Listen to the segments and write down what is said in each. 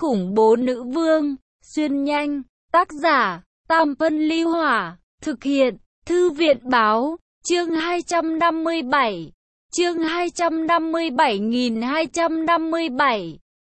khủng bố nữ vương, xuyên nhanh, tác giả, Tam Phân Ly Hỏa, thực hiện, Thư viện Báo, chương 257, chương 257.257.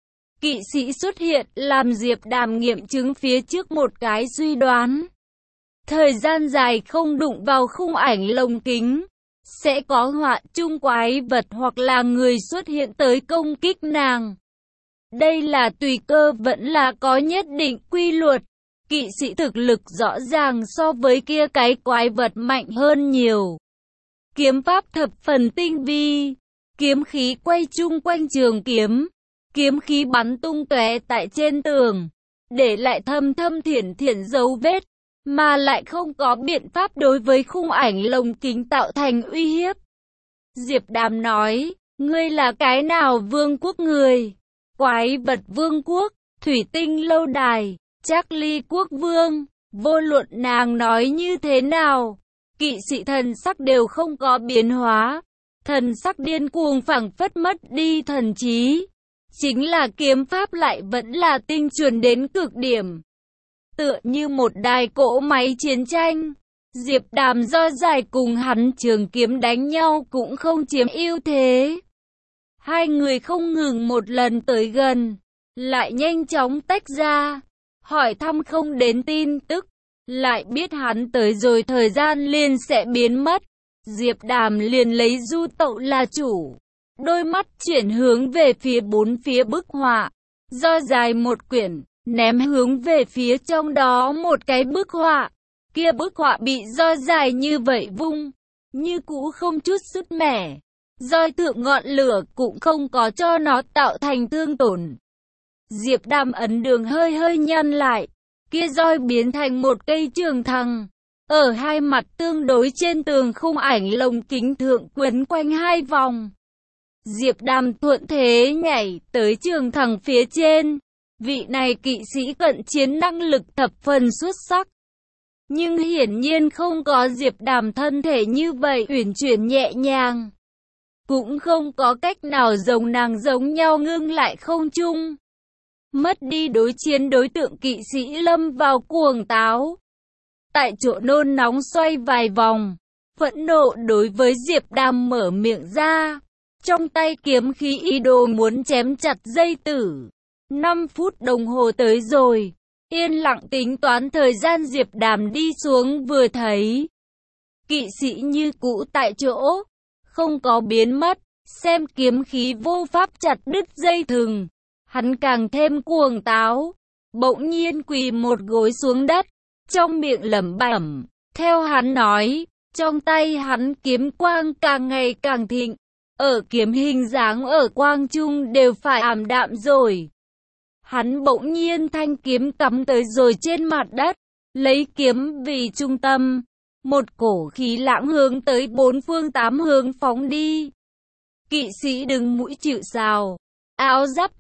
Kỵ sĩ xuất hiện làm Diệp Đàm nghiệm chứng phía trước một cái suy đoán. Thời gian dài không đụng vào khung ảnh lồng kính, sẽ có họa chung quái vật hoặc là người xuất hiện tới công kích nàng. Đây là tùy cơ vẫn là có nhất định quy luật. Kỵ sĩ thực lực rõ ràng so với kia cái quái vật mạnh hơn nhiều. Kiếm pháp thập phần tinh vi, kiếm khí quay chung quanh trường kiếm, kiếm khí bắn tung tóe tại trên tường, để lại thâm thâm thiển thiển dấu vết, mà lại không có biện pháp đối với khung ảnh lồng kính tạo thành uy hiếp. Diệp Đàm nói, ngươi là cái nào vương quốc người? Quái vật vương quốc, thủy tinh lâu đài, Charlie quốc vương. Vô luận nàng nói như thế nào, kỵ sĩ thần sắc đều không có biến hóa. Thần sắc điên cuồng phảng phất mất đi thần trí. Chính là kiếm pháp lại vẫn là tinh chuẩn đến cực điểm. Tựa như một đài cỗ máy chiến tranh. Diệp Đàm do dài cùng hắn trường kiếm đánh nhau cũng không chiếm ưu thế. Hai người không ngừng một lần tới gần, lại nhanh chóng tách ra, hỏi thăm không đến tin tức, lại biết hắn tới rồi thời gian liền sẽ biến mất. Diệp Đàm liền lấy du tẩu là chủ, đôi mắt chuyển hướng về phía bốn phía bức họa, do dài một quyển, ném hướng về phía trong đó một cái bức họa. Kia bức họa bị do dài như vậy vung, như cũ không chút sứt mẻ. Roi thượng ngọn lửa cũng không có cho nó tạo thành thương tổn. Diệp Đàm ấn đường hơi hơi nhăn lại, kia roi biến thành một cây trường thẳng, ở hai mặt tương đối trên tường khung ảnh lồng kính thượng quấn quanh hai vòng. Diệp Đàm thuận thế nhảy tới trường thẳng phía trên. Vị này kỵ sĩ cận chiến năng lực thập phần xuất sắc, nhưng hiển nhiên không có Diệp Đàm thân thể như vậy uyển chuyển nhẹ nhàng, cũng không có cách nào giống nàng giống nhau ngưng lại không trung. Mất đi đối chiến đối tượng, kỵ sĩ lâm vào cuồng táo, tại chỗ nôn nóng xoay vài vòng, phẫn nộ đối với Diệp Đàm mở miệng ra, trong tay kiếm khí ý đồ muốn chém chặt dây tử. 5 phút đồng hồ tới rồi, yên lặng tính toán thời gian. Diệp Đàm đi xuống vừa thấy, kỵ sĩ như cũ tại chỗ, không có biến mất, xem kiếm khí vô pháp chặt đứt dây thừng. Hắn càng thêm cuồng táo, bỗng nhiên quỳ một gối xuống đất, trong miệng lẩm bẩm. Theo hắn nói, trong tay hắn kiếm quang càng ngày càng thịnh, ở kiếm hình dáng ở quang trung đều phải ảm đạm rồi. Hắn bỗng nhiên thanh kiếm cắm tới rồi trên mặt đất, lấy kiếm vì trung tâm, một cổ khí lãng hướng tới bốn phương tám hướng phóng đi. Kỵ sĩ đứng mũi chịu sào, áo giáp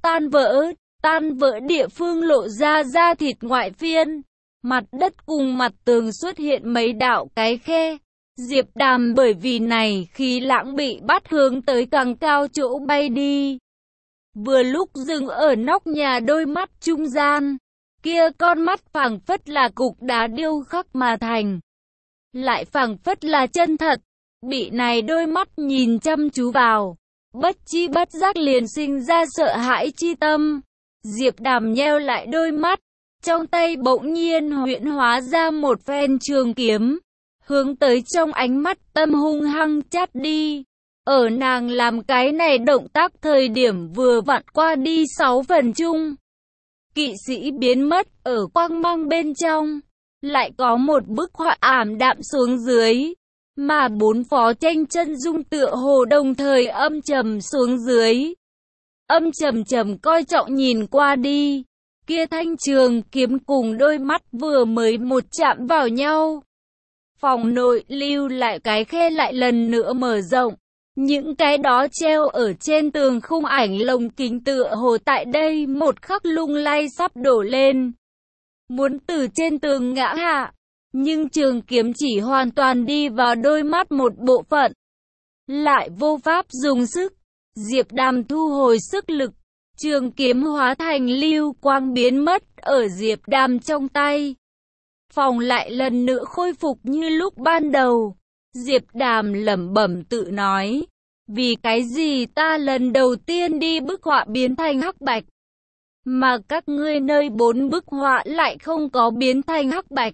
tan vỡ địa phương lộ ra da thịt ngoại phiên, mặt đất cùng mặt tường xuất hiện mấy đạo cái khe. Diệp Đàm bởi vì này khí lãng bị bắt hướng tới càng cao chỗ bay đi. Vừa lúc dừng ở nóc nhà đôi mắt trung gian, kia con mắt phảng phất là cục đá điêu khắc mà thành, lại phảng phất là chân thật. Bị này đôi mắt nhìn chăm chú vào, bất chi bất giác liền sinh ra sợ hãi chi tâm. Diệp Đàm nheo lại đôi mắt, trong tay bỗng nhiên huyễn hóa ra một phen trường kiếm, hướng tới trong ánh mắt tâm hung hăng chát đi. Ở nàng làm cái này động tác thời điểm vừa vặn qua đi 6 phần chung, kỵ sĩ biến mất ở quang mang bên trong, lại có một bức họa ảm đạm xuống dưới, mà bốn phó tranh chân dung tựa hồ đồng thời âm trầm xuống dưới. Âm trầm trầm coi trọng nhìn qua đi, kia thanh trường kiếm cùng đôi mắt vừa mới một chạm vào nhau, phòng nội lưu lại cái khe lại lần nữa mở rộng. Những cái đó treo ở trên tường khung ảnh lồng kính tựa hồ tại đây một khắc lung lay sắp đổ lên, muốn từ trên tường ngã hạ, nhưng trường kiếm chỉ hoàn toàn đi vào đôi mắt một bộ phận, lại vô pháp dùng sức. Diệp Đàm thu hồi sức lực, Trường kiếm hóa thành lưu quang biến mất ở Diệp Đàm trong tay. Phòng lại lần nữa khôi phục như lúc ban đầu. Diệp Đàm lẩm bẩm tự nói, vì cái gì ta lần đầu tiên đi bức họa biến thành hắc bạch, mà các ngươi nơi 4 bức họa lại không có biến thành hắc bạch?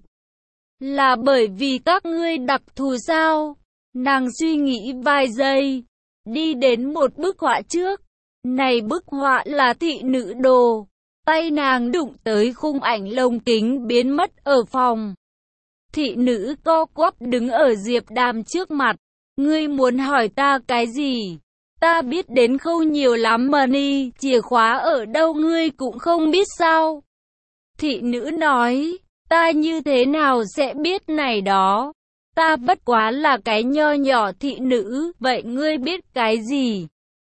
Là bởi vì các ngươi đặc thù sao? Nàng suy nghĩ vài giây, đi đến một bức họa trước. Này bức họa là thị nữ đồ. Tay nàng đụng tới khung ảnh lồng kính biến mất ở phòng. Thị nữ co quắp đứng ở Diệp Đàm trước mặt. Ngươi muốn hỏi ta cái gì? Ta biết đến khâu nhiều lắm mà ni, chìa khóa ở đâu ngươi cũng không biết sao? Thị nữ nói, ta như thế nào sẽ biết này đó? Ta bất quá là cái nho nhỏ thị nữ, vậy ngươi biết cái gì?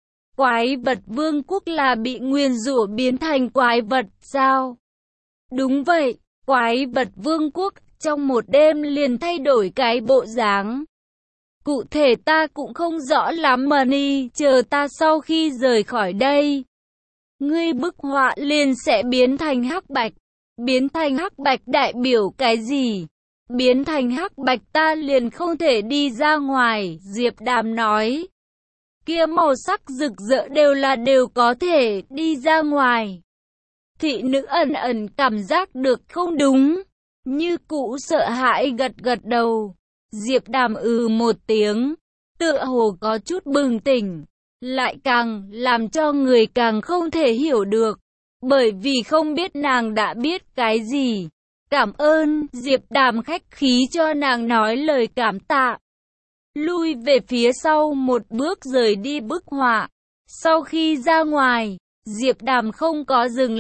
Quái vật vương quốc là bị nguyền rủa biến thành quái vật sao? Đúng vậy, quái vật vương quốc trong một đêm liền thay đổi cái bộ dáng. Cụ thể ta cũng không rõ lắm mà ni, chờ ta sau khi rời khỏi đây. Ngươi bức họa liền sẽ biến thành hắc bạch. Biến thành hắc bạch đại biểu cái gì? Biến thành hắc bạch ta liền không thể đi ra ngoài, Diệp Đàm nói. Kia màu sắc rực rỡ đều có thể đi ra ngoài. Thị nữ ẩn ẩn cảm giác được không đúng, như cũ sợ hãi gật gật đầu. Diệp Đàm một tiếng, tựa hồ có chút bừng tỉnh, lại càng làm cho người càng không thể hiểu được, bởi vì không biết nàng đã biết cái gì. Cảm ơn, Diệp Đàm khách khí cho nàng nói lời cảm tạ. Lui về phía sau một bước rời đi bức họa. Sau khi ra ngoài, Diệp Đàm không có dừng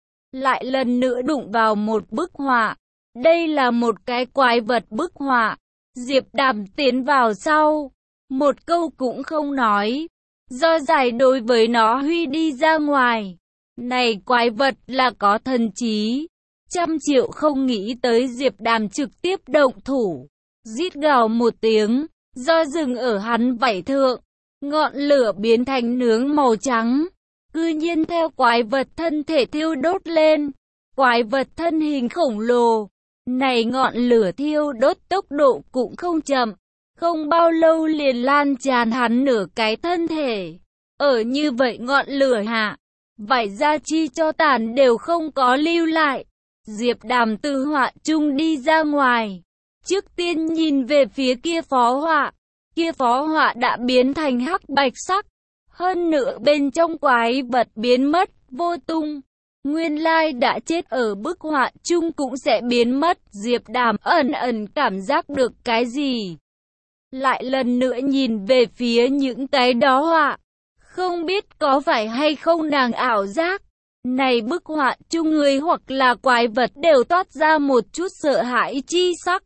lại lần nữa đụng vào một bức họa. Đây là một cái quái vật bức họa. Diệp Đàm tiến vào sau, một câu cũng không nói, do giải đối với nó huy đi ra ngoài. Này quái vật là có thần trí. 100 triệu không nghĩ tới Diệp Đàm trực tiếp động thủ. Rít gào một tiếng, do dừng ở hắn vảy thượng, ngọn lửa biến thành nướng màu trắng, cư nhiên theo quái vật thân thể thiêu đốt lên. Quái vật thân hình khổng lồ, này ngọn lửa thiêu đốt tốc độ cũng không chậm, không bao lâu liền lan tràn hắn nửa cái thân thể. Ở như vậy ngọn lửa hạ, vảy da chi cho tàn đều không có lưu lại. Diệp Đàm từ họa chung đi ra ngoài, trước tiên nhìn về phía kia phó họa. Kia phó họa đã biến thành hắc bạch sắc, hơn nữa bên trong quái vật biến mất vô tung. Nguyên lai đã chết ở bức họa chung cũng sẽ biến mất. Diệp Đàm ẩn ẩn cảm giác được cái gì, lại lần nữa nhìn về phía những cái đó họa, không biết có phải hay không nàng ảo giác. Này bức họa chung người hoặc là quái vật đều toát ra một chút sợ hãi chi sắc.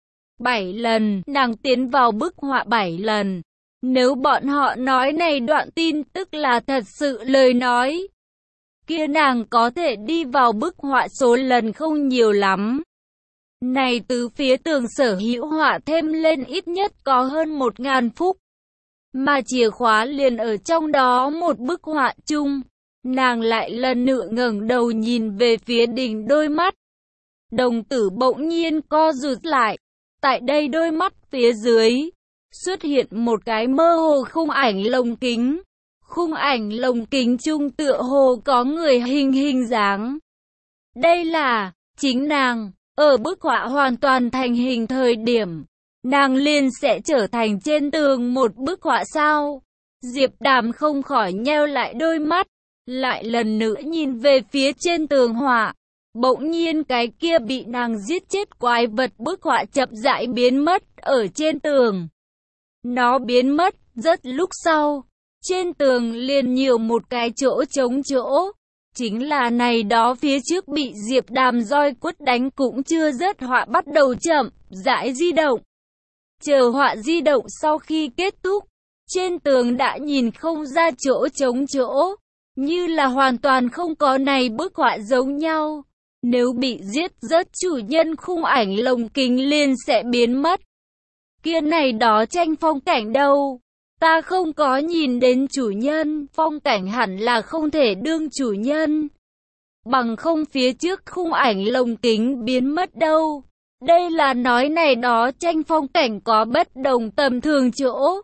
7 lần, nàng tiến vào bức họa 7 lần. Nếu bọn họ nói này đoạn tin tức là thật sự lời nói, kia nàng có thể đi vào bức họa số lần không nhiều lắm. Này từ phía tường sở hữu họa thêm lên ít nhất có hơn 1000 phút, mà chìa khóa liền ở trong đó một bức họa chung. Nàng lại lần nữa ngẩng đầu nhìn về phía đỉnh, đôi mắt đồng tử bỗng nhiên co rụt lại. Tại đây đôi mắt phía dưới xuất hiện một cái mơ hồ khung ảnh lồng kính. Khung ảnh lồng kính chung tựa hồ có người hình dáng. Đây là chính nàng. Ở bức họa hoàn toàn thành hình thời điểm, nàng liền sẽ trở thành trên tường một bức họa sao? Diệp Đàm không khỏi nheo lại đôi mắt, lại lần nữa nhìn về phía trên tường họa. Bỗng nhiên cái kia bị nàng giết chết quái vật bức họa chậm rãi biến mất ở trên tường. Nó biến mất, rất lúc sau, trên tường liền nhiều một cái chỗ trống chỗ. Chính là này đó phía trước bị Diệp Đàm roi quất đánh cũng chưa rớt họa bắt đầu chậm rãi di động. Chờ họa di động sau khi kết thúc, trên tường đã nhìn không ra chỗ trống chỗ, như là hoàn toàn không có này bức họa giống nhau. Nếu bị giết rớt chủ nhân khung ảnh lồng kính liền sẽ biến mất. Kia này đó tranh phong cảnh đâu? Ta không có nhìn đến chủ nhân, phong cảnh hẳn là không thể đương chủ nhân. Bằng không phía trước khung ảnh lồng kính biến mất đâu. Đây là nói này đó tranh phong cảnh có bất đồng tầm thường chỗ.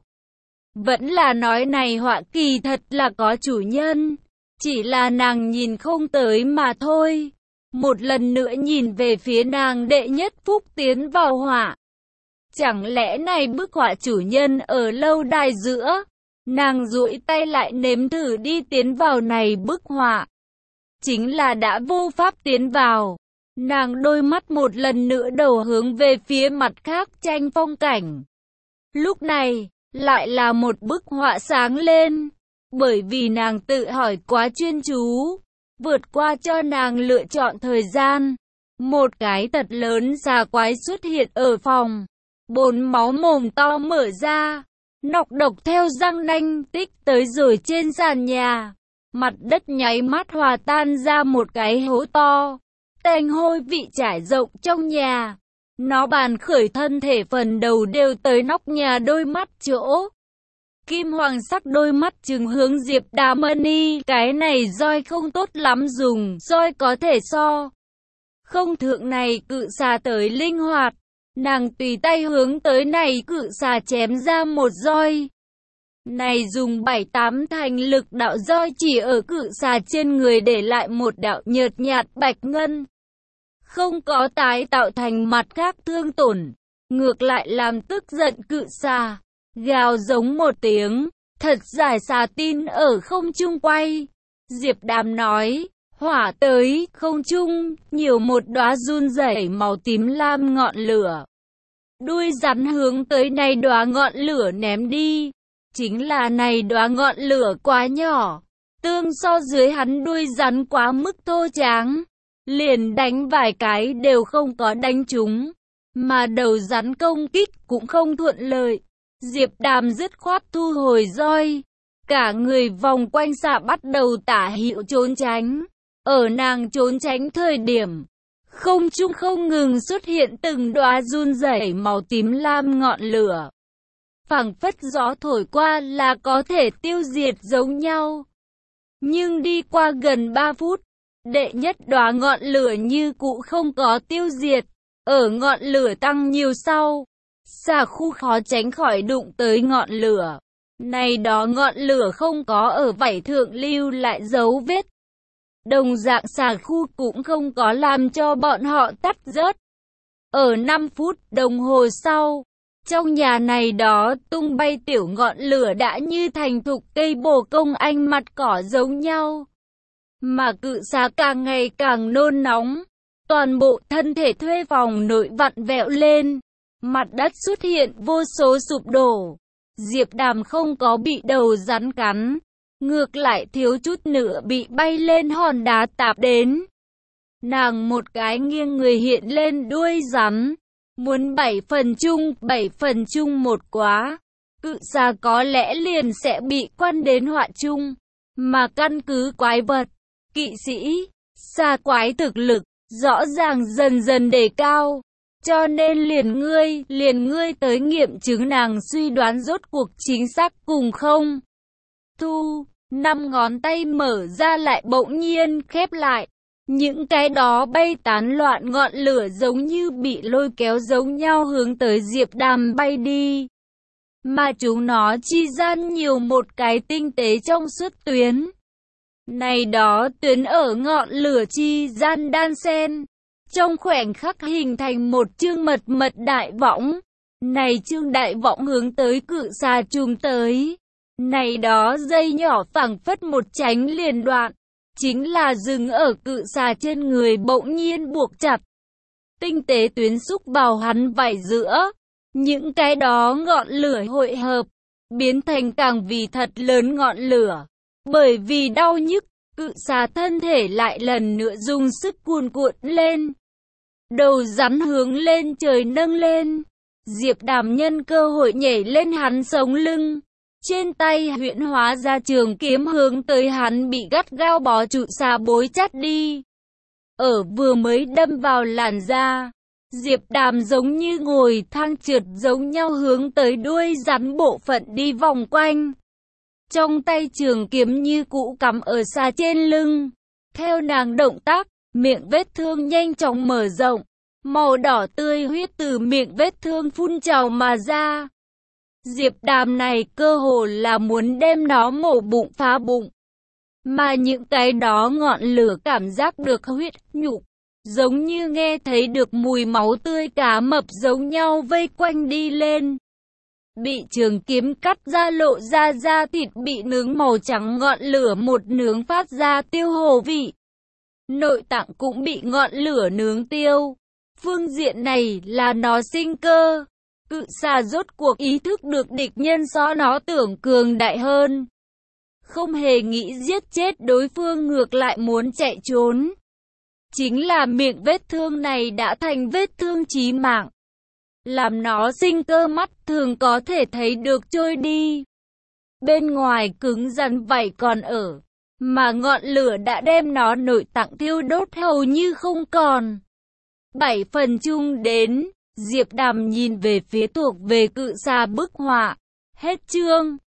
Vẫn là nói này họa kỳ thật là có chủ nhân. Chỉ là nàng nhìn không tới mà thôi. Một lần nữa nhìn về phía nàng đệ nhất phúc tiến vào họa. Chẳng lẽ này bức họa chủ nhân ở lâu đài giữa? Nàng duỗi tay lại nếm thử đi tiến vào này bức họa. Chính là đã vô pháp tiến vào. Nàng đôi mắt một lần nữa đầu hướng về phía mặt khác tranh phong cảnh. Lúc này, lại là một bức họa sáng lên. Bởi vì nàng tự hỏi quá chuyên chú. Vượt qua cho nàng lựa chọn thời gian. Một cái thật lớn xà quái xuất hiện ở phòng. Bồn máu mồm to mở ra. Nọc độc theo răng nanh tích tới rồi trên sàn nhà. Mặt đất nháy mắt hòa tan ra một cái hố to. Tanh hôi vị trải rộng trong nhà. Nó bàn khởi thân thể phần đầu đều tới nóc nhà đôi mắt chỗ. Kim hoàng sắc đôi mắt trừng hướng Diệp Đàm Mani. Cái này roi không tốt lắm dùng, roi có thể so. Không thượng này cự xà tới linh hoạt. Nàng tùy tay hướng tới này cự xà chém ra một roi. Này dùng 7-8 thành lực đạo roi chỉ ở cự xà trên người để lại một đạo nhợt nhạt bạch ngân. Không có tái tạo thành mặt khác thương tổn. Ngược lại làm tức giận cự xà. Gào giống một tiếng. Thật giải xà tin ở không trung quay. Diệp Đàm nói. Hỏa tới không trung. Nhiều một đóa run rẩy màu tím lam ngọn lửa. Đuôi rắn hướng tới này đóa ngọn lửa ném đi. Chính là này đóa ngọn lửa quá nhỏ. Tương so dưới hắn đuôi rắn quá mức thô tráng. Liền đánh vài cái đều không có đánh trúng. Mà đầu rắn công kích cũng không thuận lợi. Diệp Đàm dứt khoát thu hồi roi. Cả người vòng quanh xạ bắt đầu tả hữu trốn tránh. Ở nàng trốn tránh thời điểm. Không trung không ngừng xuất hiện từng đóa run rẩy màu tím lam ngọn lửa. Phảng phất gió thổi qua là có thể tiêu diệt giống nhau. Nhưng đi qua gần 3 phút, đệ nhất đóa ngọn lửa như cũ không có tiêu diệt. Ở ngọn lửa tăng nhiều sau, xà khu khó tránh khỏi đụng tới ngọn lửa. Này đó ngọn lửa không có ở vảy thượng lưu lại dấu vết. Đồng dạng xà khu cũng không có làm cho bọn họ tắt rớt. Ở 5 phút đồng hồ sau, trong nhà này đó tung bay tiểu ngọn lửa đã như thành thục cây bồ công anh mặt cỏ giống nhau. Mà cự xà càng ngày càng nôn nóng. Toàn bộ thân thể thuê phòng nội vặn vẹo lên. Mặt đất xuất hiện vô số sụp đổ. Diệp Đàm không có bị đầu rắn cắn. Ngược lại thiếu chút nữa bị bay lên hòn đá tạp đến. Nàng một cái nghiêng người hiện lên đuôi rắn. Muốn 7 phần chung một quá. Cự xà có lẽ liền sẽ bị quan đến họa chung. Mà căn cứ quái vật, kỵ sĩ, xà quái thực lực, rõ ràng dần dần đề cao. Cho nên liền ngươi tới nghiệm chứng nàng suy đoán rốt cuộc chính xác cùng không. Thu, 5 ngón tay mở ra lại bỗng nhiên khép lại. Những cái đó bay tán loạn ngọn lửa giống như bị lôi kéo giống nhau hướng tới Diệp Đàm bay đi. Mà chúng nó chi gian nhiều một cái tinh tế trong suốt tuyến. Này đó tuyến ở ngọn lửa chi gian đan xen. Trong khoảnh khắc hình thành một chương mật đại võng. Này chương đại võng hướng tới cự xà chùm tới. Này đó dây nhỏ phảng phất một chánh liền đoạn. Chính là dừng ở cự xà trên người bỗng nhiên buộc chặt. Tinh tế tuyến xúc vào hắn vảy giữa. Những cái đó ngọn lửa hội hợp. Biến thành càng vì thật lớn ngọn lửa. Bởi vì đau nhức, cự xà thân thể lại lần nữa dùng sức cuồn cuộn lên. Đầu rắn hướng lên trời nâng lên. Diệp Đàm nhân cơ hội nhảy lên hắn sống lưng. Trên tay huyễn hóa ra trường kiếm hướng tới hắn bị gắt gao bó trụ xà bối chắt đi. Ở vừa mới đâm vào làn da, Diệp Đàm giống như ngồi thang trượt giống nhau hướng tới đuôi rắn bộ phận đi vòng quanh. Trong tay trường kiếm như cũ cắm ở xa trên lưng. Theo nàng động tác, miệng vết thương nhanh chóng mở rộng. Màu đỏ tươi huyết từ miệng vết thương phun trào mà ra. Diệp Đàm này cơ hồ là muốn đem nó mổ bụng phá bụng. Mà những cái đó ngọn lửa cảm giác được huyết nhục, giống như nghe thấy được mùi máu tươi cá mập giống nhau vây quanh đi lên. Bị trường kiếm cắt ra lộ ra da thịt bị nướng màu trắng, ngọn lửa một nướng phát ra tiêu hồ vị. Nội tạng cũng bị ngọn lửa nướng tiêu. Phương diện này là nó sinh cơ. Cự xà rốt cuộc ý thức được địch nhân so nó tưởng cường đại hơn. Không hề nghĩ giết chết đối phương, ngược lại muốn chạy trốn. Chính là miệng vết thương này đã thành vết thương chí mạng, làm nó sinh cơ mắt thường có thể thấy được trôi đi. Bên ngoài cứng rắn vậy còn ở, mà ngọn lửa đã đem nó nội tạng thiêu đốt hầu như không còn. 7 phần chung đến, Diệp Đàm nhìn về phía thuộc về cự xà bức họa. Hết chương.